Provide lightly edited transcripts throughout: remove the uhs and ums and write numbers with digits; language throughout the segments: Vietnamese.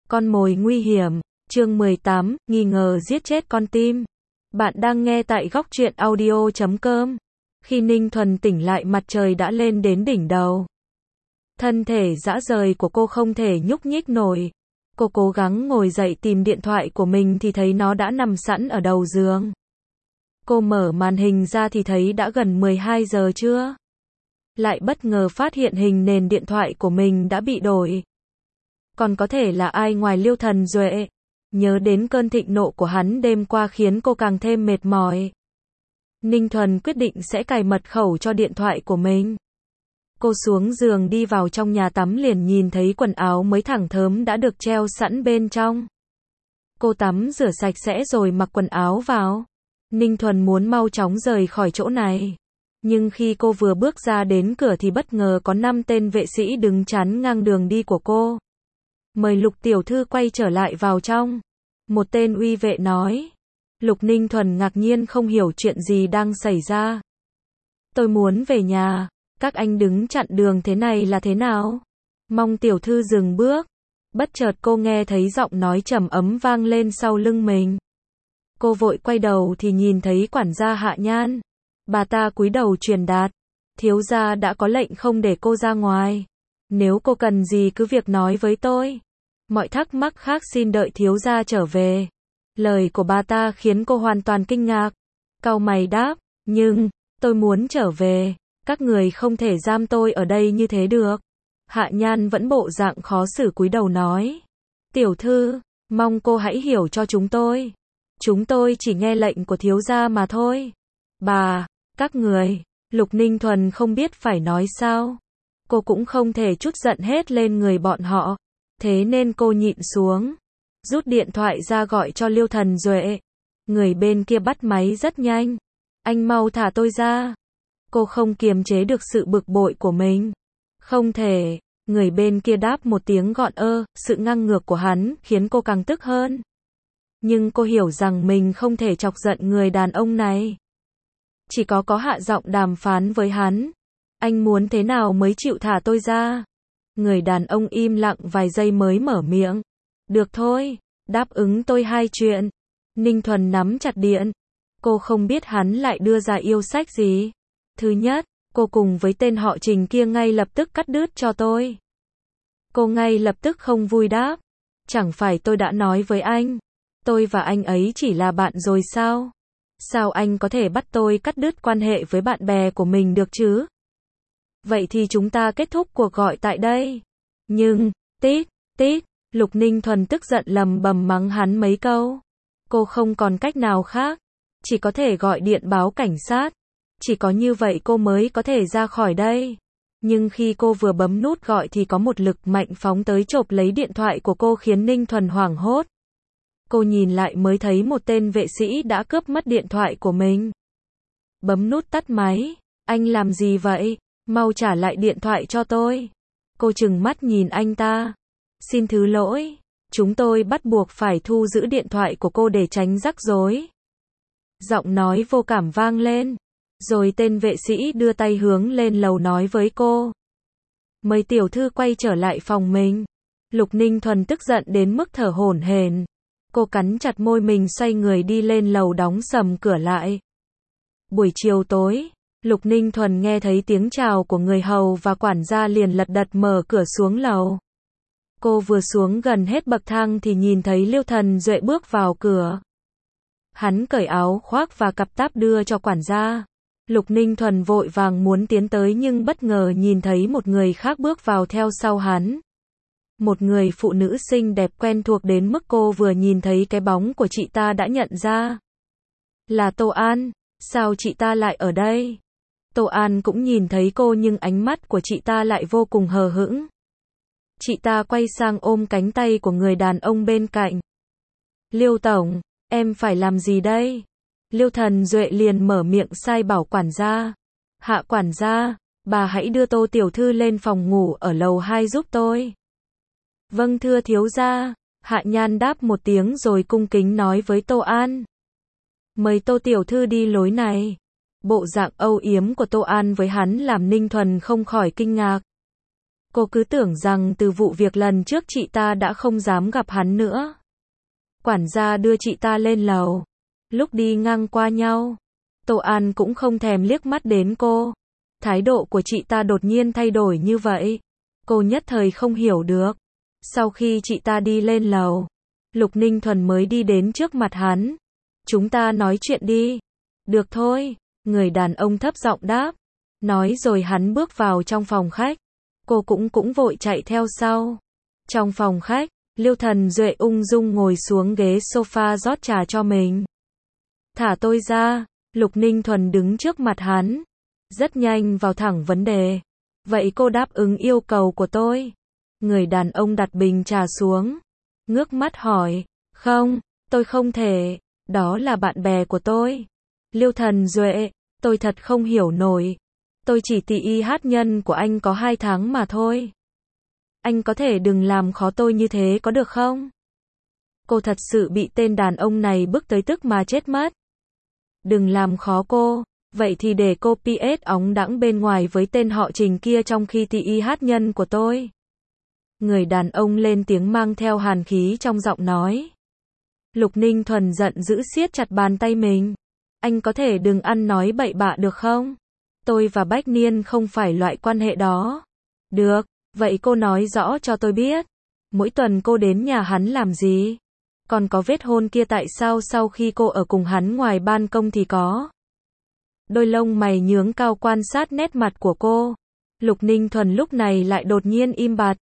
Con mồi nguy hiểm, chương 18, nghi ngờ giết chết con tim. Bạn đang nghe tại góc truyện audio.com. Khi Ninh Thuần tỉnh lại mặt trời đã lên đến đỉnh đầu. Thân thể rã rời của cô không thể nhúc nhích nổi. Cô cố gắng ngồi dậy tìm điện thoại của mình thì thấy nó đã nằm sẵn ở đầu giường. Cô mở màn hình ra thì thấy đã gần 12 giờ trưa. Lại bất ngờ phát hiện hình nền điện thoại của mình đã bị đổi. Còn có thể là ai ngoài Liêu Thần Duệ. Nhớ đến cơn thịnh nộ của hắn đêm qua khiến cô càng thêm mệt mỏi. Ninh Thuần quyết định sẽ cài mật khẩu cho điện thoại của mình. Cô xuống giường đi vào trong nhà tắm liền nhìn thấy quần áo mới thẳng thớm đã được treo sẵn bên trong. Cô tắm rửa sạch sẽ rồi mặc quần áo vào. Ninh Thuần muốn mau chóng rời khỏi chỗ này. Nhưng khi cô vừa bước ra đến cửa thì bất ngờ có 5 tên vệ sĩ đứng chắn ngang đường đi của cô. Mời Lục tiểu thư quay trở lại vào trong. Một tên uy vệ nói. Lục Ninh Thuần ngạc nhiên không hiểu chuyện gì đang xảy ra. Tôi muốn về nhà, các anh đứng chặn đường thế này là thế nào? Mong tiểu thư dừng bước. Bất chợt cô nghe thấy giọng nói trầm ấm vang lên sau lưng mình. Cô vội quay đầu thì nhìn thấy quản gia Hạ Nhan. Bà ta cúi đầu truyền đạt. Thiếu gia đã có lệnh không để cô ra ngoài. Nếu cô cần gì cứ việc nói với tôi. Mọi thắc mắc khác xin đợi thiếu gia trở về. Lời của bà ta khiến cô hoàn toàn kinh ngạc. Cau mày đáp, nhưng, tôi muốn trở về. Các người không thể giam tôi ở đây như thế được. Hạ Nhan vẫn bộ dạng khó xử cúi đầu nói. Tiểu thư, mong cô hãy hiểu cho chúng tôi. Chúng tôi chỉ nghe lệnh của thiếu gia mà thôi. Bà, các người, Lục Ninh Thuần không biết phải nói sao. Cô cũng không thể trút giận hết lên người bọn họ. Thế nên cô nhịn xuống. Rút điện thoại ra gọi cho Liêu Thần Duệ. Người bên kia bắt máy rất nhanh. Anh mau thả tôi ra. Cô không kiềm chế được sự bực bội của mình. Không thể. Người bên kia đáp một tiếng gọn ơ. Sự ngang ngược của hắn khiến cô càng tức hơn. Nhưng cô hiểu rằng mình không thể chọc giận người đàn ông này. Chỉ có hạ giọng đàm phán với hắn. Anh muốn thế nào mới chịu thả tôi ra? Người đàn ông im lặng vài giây mới mở miệng. Được thôi, đáp ứng tôi 2 chuyện. Ninh Thuần nắm chặt điện. Cô không biết hắn lại đưa ra yêu sách gì. Thứ nhất, cô cùng với tên họ Trình kia ngay lập tức cắt đứt cho tôi. Cô ngay lập tức không vui đáp. Chẳng phải tôi đã nói với anh. Tôi và anh ấy chỉ là bạn rồi sao? Sao anh có thể bắt tôi cắt đứt quan hệ với bạn bè của mình được chứ? Vậy thì chúng ta kết thúc cuộc gọi tại đây. Nhưng, tít, tít, Lục Ninh Thuần tức giận lầm bầm mắng hắn mấy câu. Cô không còn cách nào khác. Chỉ có thể gọi điện báo cảnh sát. Chỉ có như vậy cô mới có thể ra khỏi đây. Nhưng khi cô vừa bấm nút gọi thì có một lực mạnh phóng tới chộp lấy điện thoại của cô khiến Ninh Thuần hoảng hốt. Cô nhìn lại mới thấy một tên vệ sĩ đã cướp mất điện thoại của mình. Bấm nút tắt máy. Anh làm gì vậy? Mau trả lại điện thoại cho tôi. Cô trừng mắt nhìn anh ta. Xin thứ lỗi. Chúng tôi bắt buộc phải thu giữ điện thoại của cô để tránh rắc rối. Giọng nói vô cảm vang lên. Rồi tên vệ sĩ đưa tay hướng lên lầu nói với cô. Mời tiểu thư quay trở lại phòng mình. Lục Ninh Thuần tức giận đến mức thở hổn hển. Cô cắn chặt môi mình xoay người đi lên lầu đóng sầm cửa lại. Buổi chiều tối, Lục Ninh Thuần nghe thấy tiếng chào của người hầu và quản gia liền lật đật mở cửa xuống lầu. Cô vừa xuống gần hết bậc thang thì nhìn thấy Liêu Thần Duệ bước vào cửa. Hắn cởi áo khoác và cặp táp đưa cho quản gia. Lục Ninh Thuần vội vàng muốn tiến tới nhưng bất ngờ nhìn thấy một người khác bước vào theo sau hắn. Một người phụ nữ xinh đẹp quen thuộc đến mức cô vừa nhìn thấy cái bóng của chị ta đã nhận ra. Là Tô An, sao chị ta lại ở đây? Tô An cũng nhìn thấy cô nhưng ánh mắt của chị ta lại vô cùng hờ hững. Chị ta quay sang ôm cánh tay của người đàn ông bên cạnh. Liêu tổng, em phải làm gì đây? Liêu Thần Duệ liền mở miệng sai bảo quản gia. Hạ quản gia, bà hãy đưa Tô tiểu thư lên phòng ngủ ở lầu 2 giúp tôi. Vâng thưa thiếu gia. Hạ Nhan đáp một tiếng rồi cung kính nói với Tô An. Mời Tô tiểu thư đi lối này. Bộ dạng âu yếm của Tô An với hắn làm Ninh Thuần không khỏi kinh ngạc. Cô cứ tưởng rằng từ vụ việc lần trước chị ta đã không dám gặp hắn nữa. Quản gia đưa chị ta lên lầu. Lúc đi ngang qua nhau, Tô An cũng không thèm liếc mắt đến cô. Thái độ của chị ta đột nhiên thay đổi như vậy. Cô nhất thời không hiểu được. Sau khi chị ta đi lên lầu, Lục Ninh Thuần mới đi đến trước mặt hắn. Chúng ta nói chuyện đi. Được thôi, người đàn ông thấp giọng đáp. Nói rồi hắn bước vào trong phòng khách. Cô cũng vội chạy theo sau. Trong phòng khách, Liêu Thần Duệ ung dung ngồi xuống ghế sofa rót trà cho mình. Thả tôi ra, Lục Ninh Thuần đứng trước mặt hắn. Rất nhanh vào thẳng vấn đề. Vậy cô đáp ứng yêu cầu của tôi? Người đàn ông đặt bình trà xuống. Ngước mắt hỏi. Không, tôi không thể. Đó là bạn bè của tôi. Liêu Thần Duệ, tôi thật không hiểu nổi. Tôi chỉ TI hát nhân của anh có 2 tháng mà thôi. Anh có thể đừng làm khó tôi như thế có được không? Cô thật sự bị tên đàn ông này bức tới tức mà chết mất. Đừng làm khó cô. Vậy thì để cô PS óng đãng bên ngoài với tên họ Trình kia trong khi TI hát nhân của tôi. Người đàn ông lên tiếng mang theo hàn khí trong giọng nói. Lục Ninh Thuần giận dữ siết chặt bàn tay mình. Anh có thể đừng ăn nói bậy bạ được không? Tôi và Bách Niên không phải loại quan hệ đó. Được, vậy cô nói rõ cho tôi biết. Mỗi tuần cô đến nhà hắn làm gì? Còn có vết hôn kia tại sao sau khi cô ở cùng hắn ngoài ban công thì có? Đôi lông mày nhướng cao quan sát nét mặt của cô. Lục Ninh Thuần lúc này lại đột nhiên im bặt.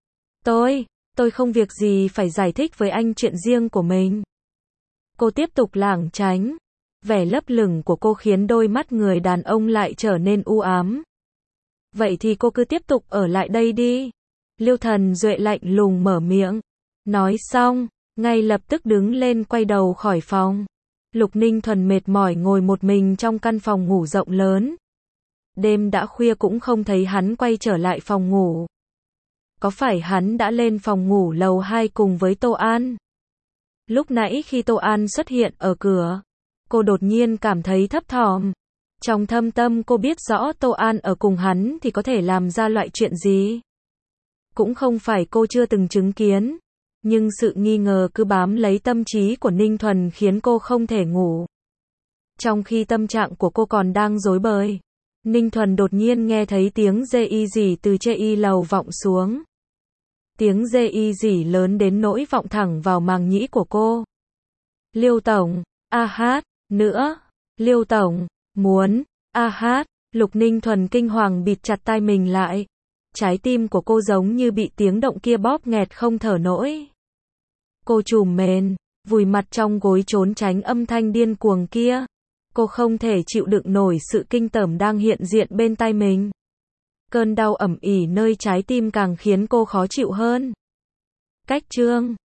Tôi không việc gì phải giải thích với anh chuyện riêng của mình. Cô tiếp tục lảng tránh. Vẻ lấp lửng của cô khiến đôi mắt người đàn ông lại trở nên u ám. Vậy thì cô cứ tiếp tục ở lại đây đi. Liêu Thần Duệ lạnh lùng mở miệng. Nói xong, ngay lập tức đứng lên quay đầu khỏi phòng. Lục Ninh Thuần mệt mỏi ngồi một mình trong căn phòng ngủ rộng lớn. Đêm đã khuya cũng không thấy hắn quay trở lại phòng ngủ. Có phải hắn đã lên phòng ngủ lầu 2 cùng với Tô An? Lúc nãy khi Tô An xuất hiện ở cửa, cô đột nhiên cảm thấy thấp thỏm. Trong thâm tâm cô biết rõ Tô An ở cùng hắn thì có thể làm ra loại chuyện gì. Cũng không phải cô chưa từng chứng kiến. Nhưng sự nghi ngờ cứ bám lấy tâm trí của Ninh Thuần khiến cô không thể ngủ. Trong khi tâm trạng của cô còn đang rối bời, Ninh Thuần đột nhiên nghe thấy tiếng rê y rỉ từ trên y lầu vọng xuống. Tiếng rê y rỉ lớn đến nỗi vọng thẳng vào màng nhĩ của cô. Liêu Tổng, a hát, nữa. Liêu Tổng, muốn, a hát. Lục Ninh Thuần kinh hoàng bịt chặt tai mình lại. Trái tim của cô giống như bị tiếng động kia bóp nghẹt không thở nổi. Cô trùm mền, vùi mặt trong gối trốn tránh âm thanh điên cuồng kia. Cô không thể chịu đựng nổi sự kinh tởm đang hiện diện bên tai mình. Cơn đau ẩm ỉ nơi trái tim càng khiến cô khó chịu hơn. Cách chương